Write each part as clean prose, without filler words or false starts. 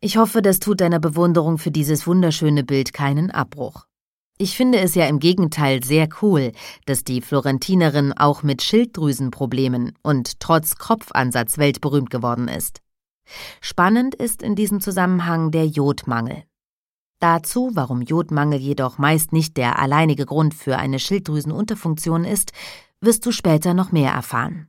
Ich hoffe, das tut deiner Bewunderung für dieses wunderschöne Bild keinen Abbruch. Ich finde es ja im Gegenteil sehr cool, dass die Florentinerin auch mit Schilddrüsenproblemen und trotz Kropfansatz weltberühmt geworden ist. Spannend ist in diesem Zusammenhang der Jodmangel. Dazu, warum Jodmangel jedoch meist nicht der alleinige Grund für eine Schilddrüsenunterfunktion ist, wirst du später noch mehr erfahren.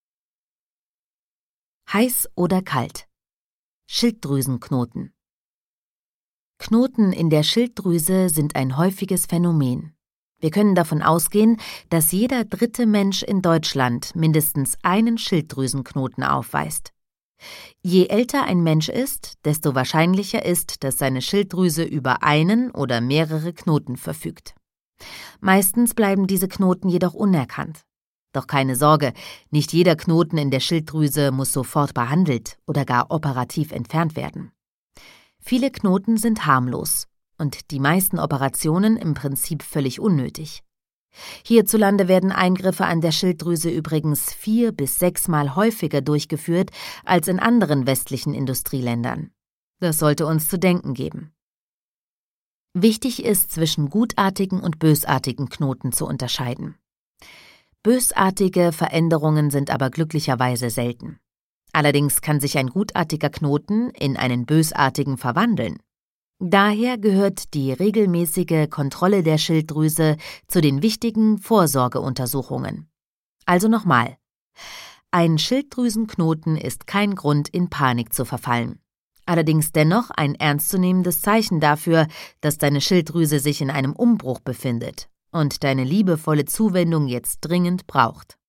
Heiß oder kalt? Schilddrüsenknoten. Knoten in der Schilddrüse sind ein häufiges Phänomen. Wir können davon ausgehen, dass jeder dritte Mensch in Deutschland mindestens einen Schilddrüsenknoten aufweist. Je älter ein Mensch ist, desto wahrscheinlicher ist, dass seine Schilddrüse über einen oder mehrere Knoten verfügt. Meistens bleiben diese Knoten jedoch unerkannt. Doch keine Sorge, nicht jeder Knoten in der Schilddrüse muss sofort behandelt oder gar operativ entfernt werden. Viele Knoten sind harmlos und die meisten Operationen im Prinzip völlig unnötig. Hierzulande werden Eingriffe an der Schilddrüse übrigens 4- bis 6-mal häufiger durchgeführt als in anderen westlichen Industrieländern. Das sollte uns zu denken geben. Wichtig ist, zwischen gutartigen und bösartigen Knoten zu unterscheiden. Bösartige Veränderungen sind aber glücklicherweise selten. Allerdings kann sich ein gutartiger Knoten in einen bösartigen verwandeln. Daher gehört die regelmäßige Kontrolle der Schilddrüse zu den wichtigen Vorsorgeuntersuchungen. Also nochmal: Ein Schilddrüsenknoten ist kein Grund, in Panik zu verfallen. Allerdings dennoch ein ernstzunehmendes Zeichen dafür, dass deine Schilddrüse sich in einem Umbruch befindet und deine liebevolle Zuwendung jetzt dringend braucht.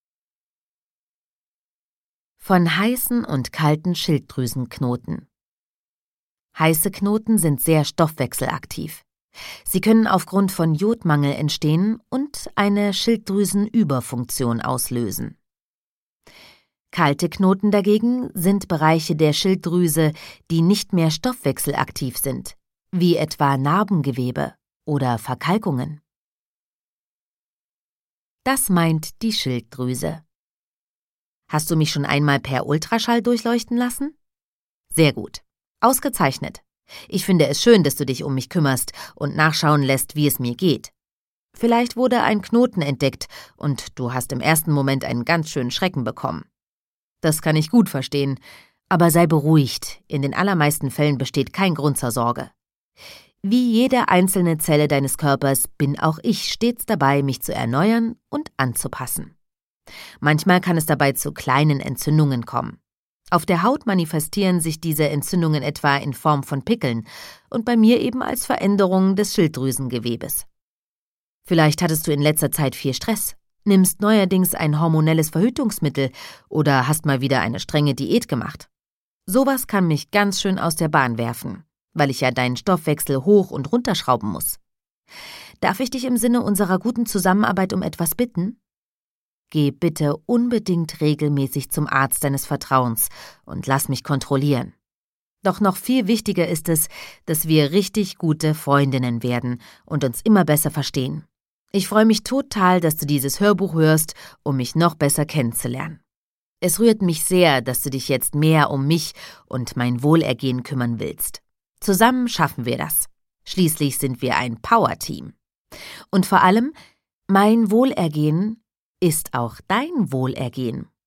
Von heißen und kalten Schilddrüsenknoten. Heiße Knoten sind sehr stoffwechselaktiv. Sie können aufgrund von Jodmangel entstehen und eine Schilddrüsenüberfunktion auslösen. Kalte Knoten dagegen sind Bereiche der Schilddrüse, die nicht mehr stoffwechselaktiv sind, wie etwa Narbengewebe oder Verkalkungen. Das meint die Schilddrüse. Hast du mich schon einmal per Ultraschall durchleuchten lassen? Sehr gut. Ausgezeichnet. Ich finde es schön, dass du dich um mich kümmerst und nachschauen lässt, wie es mir geht. Vielleicht wurde ein Knoten entdeckt und du hast im ersten Moment einen ganz schönen Schrecken bekommen. Das kann ich gut verstehen, aber sei beruhigt, in den allermeisten Fällen besteht kein Grund zur Sorge. Wie jede einzelne Zelle deines Körpers bin auch ich stets dabei, mich zu erneuern und anzupassen. Manchmal kann es dabei zu kleinen Entzündungen kommen. Auf der Haut manifestieren sich diese Entzündungen etwa in Form von Pickeln und bei mir eben als Veränderung des Schilddrüsengewebes. Vielleicht hattest du in letzter Zeit viel Stress, nimmst neuerdings ein hormonelles Verhütungsmittel oder hast mal wieder eine strenge Diät gemacht. Sowas kann mich ganz schön aus der Bahn werfen, weil ich ja deinen Stoffwechsel hoch- und runterschrauben muss. Darf ich dich im Sinne unserer guten Zusammenarbeit um etwas bitten? Geh bitte unbedingt regelmäßig zum Arzt deines Vertrauens und lass mich kontrollieren. Doch noch viel wichtiger ist es, dass wir richtig gute Freundinnen werden und uns immer besser verstehen. Ich freue mich total, dass du dieses Hörbuch hörst, um mich noch besser kennenzulernen. Es rührt mich sehr, dass du dich jetzt mehr um mich und mein Wohlergehen kümmern willst. Zusammen schaffen wir das. Schließlich sind wir ein Power-Team. Und vor allem, mein Wohlergehen ist auch dein Wohlergehen.